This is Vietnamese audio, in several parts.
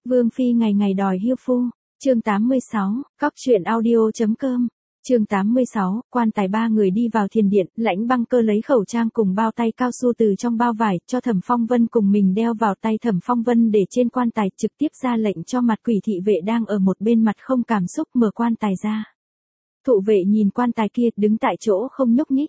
Vương Phi ngày ngày đòi hiêu phu. Chương 86, Cóc truyện audio.com. Chương 86, quan tài ba người đi vào thiền điện, Lãnh Băng Cơ lấy khẩu trang cùng bao tay cao su từ trong bao vải, cho Thẩm Phong Vân cùng mình đeo vào tay. Thẩm Phong Vân để trên quan tài, trực tiếp ra lệnh cho mặt quỷ thị vệ đang ở một bên mặt không cảm xúc mở quan tài ra. Thụ vệ nhìn quan tài kia, đứng tại chỗ không nhúc nhích.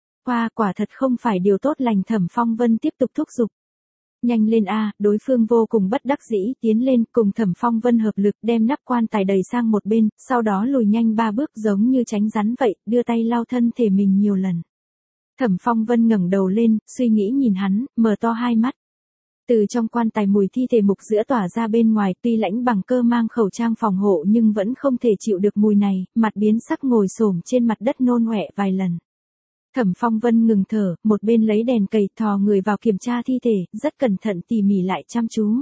Quả thật không phải điều tốt lành. Thẩm Phong Vân tiếp tục thúc giục. Nhanh lên a, đối phương vô cùng bất đắc dĩ, tiến lên cùng Thẩm Phong Vân hợp lực đem nắp quan tài đẩy sang một bên, sau đó lùi nhanh 3 bước giống như tránh rắn vậy, đưa tay lau thân thể mình nhiều lần. Thẩm Phong Vân ngẩng đầu lên, suy nghĩ nhìn hắn, mở to hai mắt. Từ trong quan tài mùi thi thể mục giữa tỏa ra bên ngoài, tuy Lãnh Bằng Cơ mang khẩu trang phòng hộ nhưng vẫn không thể chịu được mùi này, mặt biến sắc ngồi xổm trên mặt đất nôn ọe vài lần. Thẩm Phong Vân ngừng thở, một bên lấy đèn cầy thò người vào kiểm tra thi thể, rất cẩn thận tỉ mỉ lại chăm chú.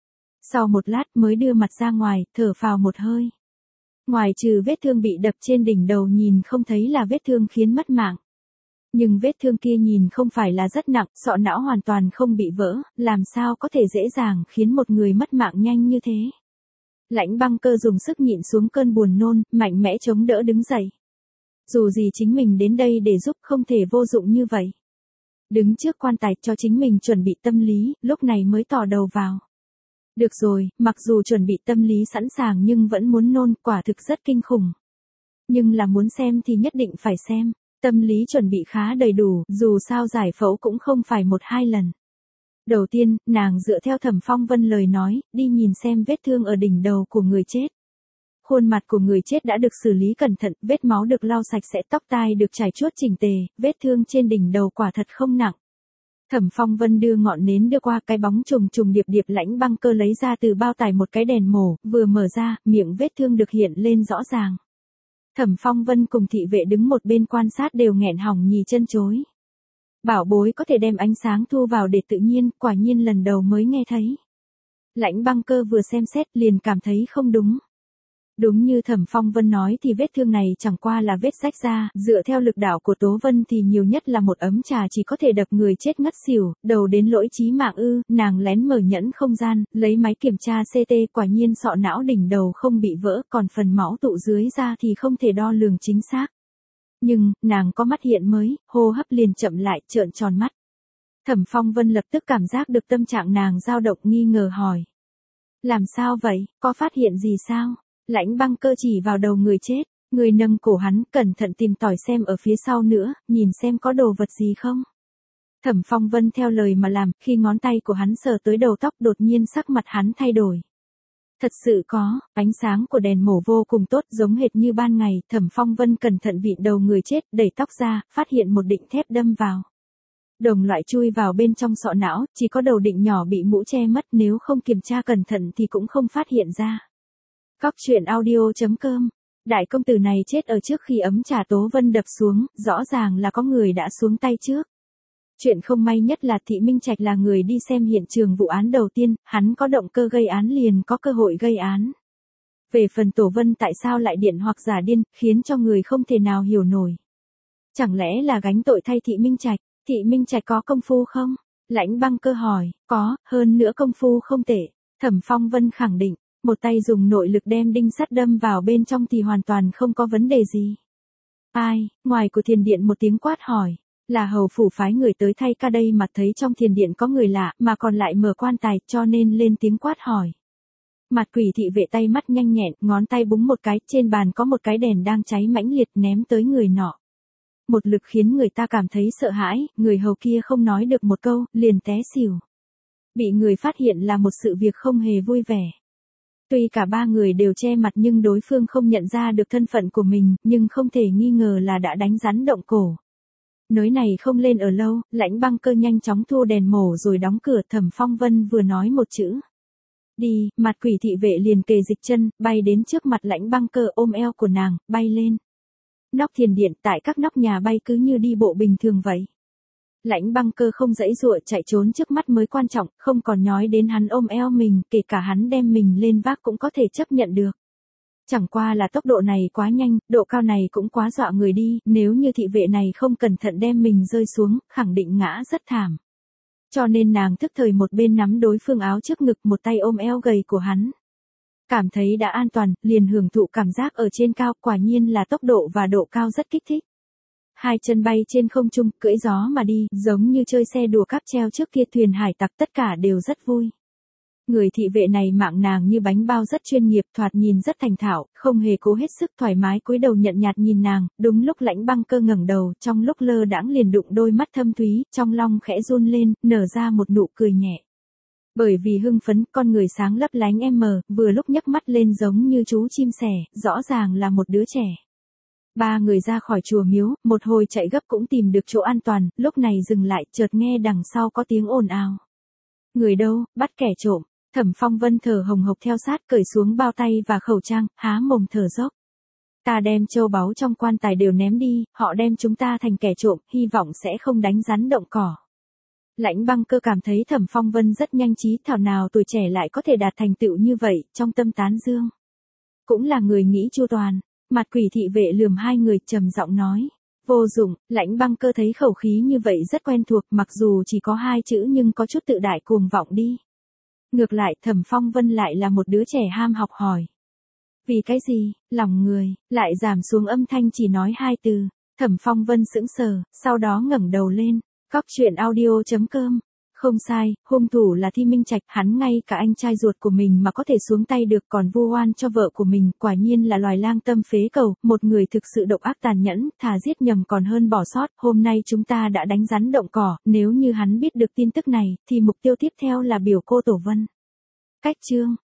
Sau một lát mới đưa mặt ra ngoài, thở phào một hơi. Ngoài trừ vết thương bị đập trên đỉnh đầu nhìn không thấy là vết thương khiến mất mạng. Nhưng vết thương kia nhìn không phải là rất nặng, sọ não hoàn toàn không bị vỡ, làm sao có thể dễ dàng khiến một người mất mạng nhanh như thế. Lãnh Băng Cơ dùng sức nhịn xuống cơn buồn nôn, mạnh mẽ chống đỡ đứng dậy. Dù gì chính mình đến đây để giúp, không thể vô dụng như vậy. Đứng trước quan tài cho chính mình chuẩn bị tâm lý, lúc này mới tỏ đầu vào. Được rồi, mặc dù chuẩn bị tâm lý sẵn sàng nhưng vẫn muốn nôn, quả thực rất kinh khủng. Nhưng là muốn xem thì nhất định phải xem, tâm lý chuẩn bị khá đầy đủ, dù sao giải phẫu cũng không phải 1-2 lần. Đầu tiên, nàng dựa theo Thẩm Phong Vân lời nói, đi nhìn xem vết thương ở đỉnh đầu của người chết. Khuôn mặt của người chết đã được xử lý cẩn thận, vết máu được lau sạch sẽ, tóc tai được trải chuốt chỉnh tề, vết thương trên đỉnh đầu quả thật không nặng. Thẩm Phong Vân đưa ngọn nến đưa qua, cái bóng trùng trùng điệp điệp. Lãnh Băng Cơ lấy ra từ bao tải một cái đèn mổ, vừa mở ra, miệng vết thương được hiện lên rõ ràng. Thẩm Phong Vân cùng thị vệ đứng một bên quan sát đều nghẹn họng nhì chân chối. Bảo bối có thể đem ánh sáng thu vào để tự nhiên, quả nhiên lần đầu mới nghe thấy. Lãnh Băng Cơ vừa xem xét liền cảm thấy không đúng. Đúng như Thẩm Phong Vân nói thì vết thương này chẳng qua là vết rách da, dựa theo lực đạo của Tố Vân thì nhiều nhất là một ấm trà chỉ có thể đập người chết ngất xỉu, đầu đến lỗi chí mạng ư. Nàng lén mở nhẫn không gian, lấy máy kiểm tra CT, quả nhiên sọ não đỉnh đầu không bị vỡ, còn phần máu tụ dưới da thì không thể đo lường chính xác. Nhưng, nàng có mắt hiện mới, hô hấp liền chậm lại, trợn tròn mắt. Thẩm Phong Vân lập tức cảm giác được tâm trạng nàng dao động, nghi ngờ hỏi. Làm sao vậy, có phát hiện gì sao? Lãnh Băng Cơ chỉ vào đầu người chết, người nâng cổ hắn, cẩn thận tìm tòi xem ở phía sau nữa, nhìn xem có đồ vật gì không. Thẩm Phong Vân theo lời mà làm, khi ngón tay của hắn sờ tới đầu tóc đột nhiên sắc mặt hắn thay đổi. Thật sự có, ánh sáng của đèn mổ vô cùng tốt, giống hệt như ban ngày. Thẩm Phong Vân cẩn thận vịn đầu người chết, đẩy tóc ra, phát hiện một đỉnh thép đâm vào. Đồng loại chui vào bên trong sọ não, chỉ có đầu đỉnh nhỏ bị mũ che mất, nếu không kiểm tra cẩn thận thì cũng không phát hiện ra. Cóc truyện audio.com. Đại công tử này chết ở trước khi ấm trà Tố Vân đập xuống, rõ ràng là có người đã xuống tay trước. Chuyện không may nhất là Thị Minh Trạch là người đi xem hiện trường vụ án đầu tiên, hắn có động cơ gây án liền có cơ hội gây án. Về phần Tổ Vân tại sao lại điện hoặc giả điên, khiến cho người không thể nào hiểu nổi. Chẳng lẽ là gánh tội thay Thị Minh Trạch? Thị Minh Trạch có công phu không? Lãnh Băng Cơ hỏi. Có, hơn nữa công phu không tệ. Thẩm Phong Vân khẳng định. Một tay dùng nội lực đem đinh sắt đâm vào bên trong thì hoàn toàn không có vấn đề gì. Ai, ngoài của thiền điện một tiếng quát hỏi. Là hầu phủ phái người tới thay ca đây mà thấy trong thiền điện có người lạ mà còn lại mở quan tài cho nên lên tiếng quát hỏi. Mặt quỷ thị vệ tay mắt nhanh nhẹn, ngón tay búng một cái, trên bàn có một cái đèn đang cháy mãnh liệt ném tới người nọ. Một lực khiến người ta cảm thấy sợ hãi, người hầu kia không nói được một câu, liền té xỉu. Bị người phát hiện là một sự việc không hề vui vẻ. Tuy cả ba người đều che mặt nhưng đối phương không nhận ra được thân phận của mình, nhưng không thể nghi ngờ là đã đánh rắn động cổ. Nới này không lên ở lâu, Lãnh Băng Cơ nhanh chóng thu đèn mổ rồi đóng cửa. Thẩm Phong Vân vừa nói một chữ. Đi, mặt quỷ thị vệ liền kề dịch chân, bay đến trước mặt Lãnh Băng Cơ ôm eo của nàng, bay lên. Nóc thiền điện tại các nóc nhà bay cứ như đi bộ bình thường vậy. Lãnh Băng Cơ không giãy giụa chạy trốn trước mắt mới quan trọng, không còn nhói đến hắn ôm eo mình, kể cả hắn đem mình lên vác cũng có thể chấp nhận được. Chẳng qua là tốc độ này quá nhanh, độ cao này cũng quá dọa người đi, nếu như thị vệ này không cẩn thận đem mình rơi xuống, khẳng định ngã rất thảm. Cho nên nàng thức thời một bên nắm đối phương áo trước ngực, một tay ôm eo gầy của hắn. Cảm thấy đã an toàn, liền hưởng thụ cảm giác ở trên cao, quả nhiên là tốc độ và độ cao rất kích thích. Hai chân bay trên không trung, cưỡi gió mà đi, giống như chơi xe đùa cáp treo trước kia thuyền hải tặc, tất cả đều rất vui. Người thị vệ này mạng nàng như bánh bao rất chuyên nghiệp, thoạt nhìn rất thành thạo, không hề cố hết sức, thoải mái cúi đầu nhận nhạt nhìn nàng, đúng lúc Lãnh Băng Cơ ngẩng đầu, trong lúc lơ đãng liền đụng đôi mắt thâm thúy, trong lòng khẽ run lên, nở ra một nụ cười nhẹ. Bởi vì hưng phấn, con người sáng lấp lánh vừa lúc nhấc mắt lên giống như chú chim sẻ, rõ ràng là một đứa trẻ. Ba người ra khỏi chùa miếu, một hồi chạy gấp cũng tìm được chỗ an toàn, lúc này dừng lại, chợt nghe đằng sau có tiếng ồn ào. Người đâu, bắt kẻ trộm. Thẩm Phong Vân thở hồng hộc theo sát, cởi xuống bao tay và khẩu trang, há mồm thở dốc. Ta đem châu báu trong quan tài đều ném đi, họ đem chúng ta thành kẻ trộm, hy vọng sẽ không đánh rắn động cỏ. Lãnh Băng Cơ cảm thấy Thẩm Phong Vân rất nhanh trí, thảo nào tuổi trẻ lại có thể đạt thành tựu như vậy, trong tâm tán dương. Cũng là người nghĩ chu toàn. Mặt quỷ thị vệ lườm hai người, trầm giọng nói. Vô dụng. Lãnh Băng Cơ thấy khẩu khí như vậy rất quen thuộc, mặc dù chỉ có hai chữ nhưng có chút tự đại cuồng vọng đi. Ngược lại, Thẩm Phong Vân lại là một đứa trẻ ham học hỏi. Vì cái gì, lòng người, lại giảm xuống âm thanh chỉ nói hai từ. Thẩm Phong Vân sững sờ, sau đó ngẩng đầu lên. Góc truyện audio.com. Không sai, hung thủ là Thi Minh Trạch, hắn ngay cả anh trai ruột của mình mà có thể xuống tay được, còn vu oan cho vợ của mình, quả nhiên là loài lang tâm phế cầu, một người thực sự độc ác tàn nhẫn, thà giết nhầm còn hơn bỏ sót. Hôm nay chúng ta đã đánh rắn động cỏ, nếu như hắn biết được tin tức này, thì mục tiêu tiếp theo là biểu cô Tổ Vân. Cách chương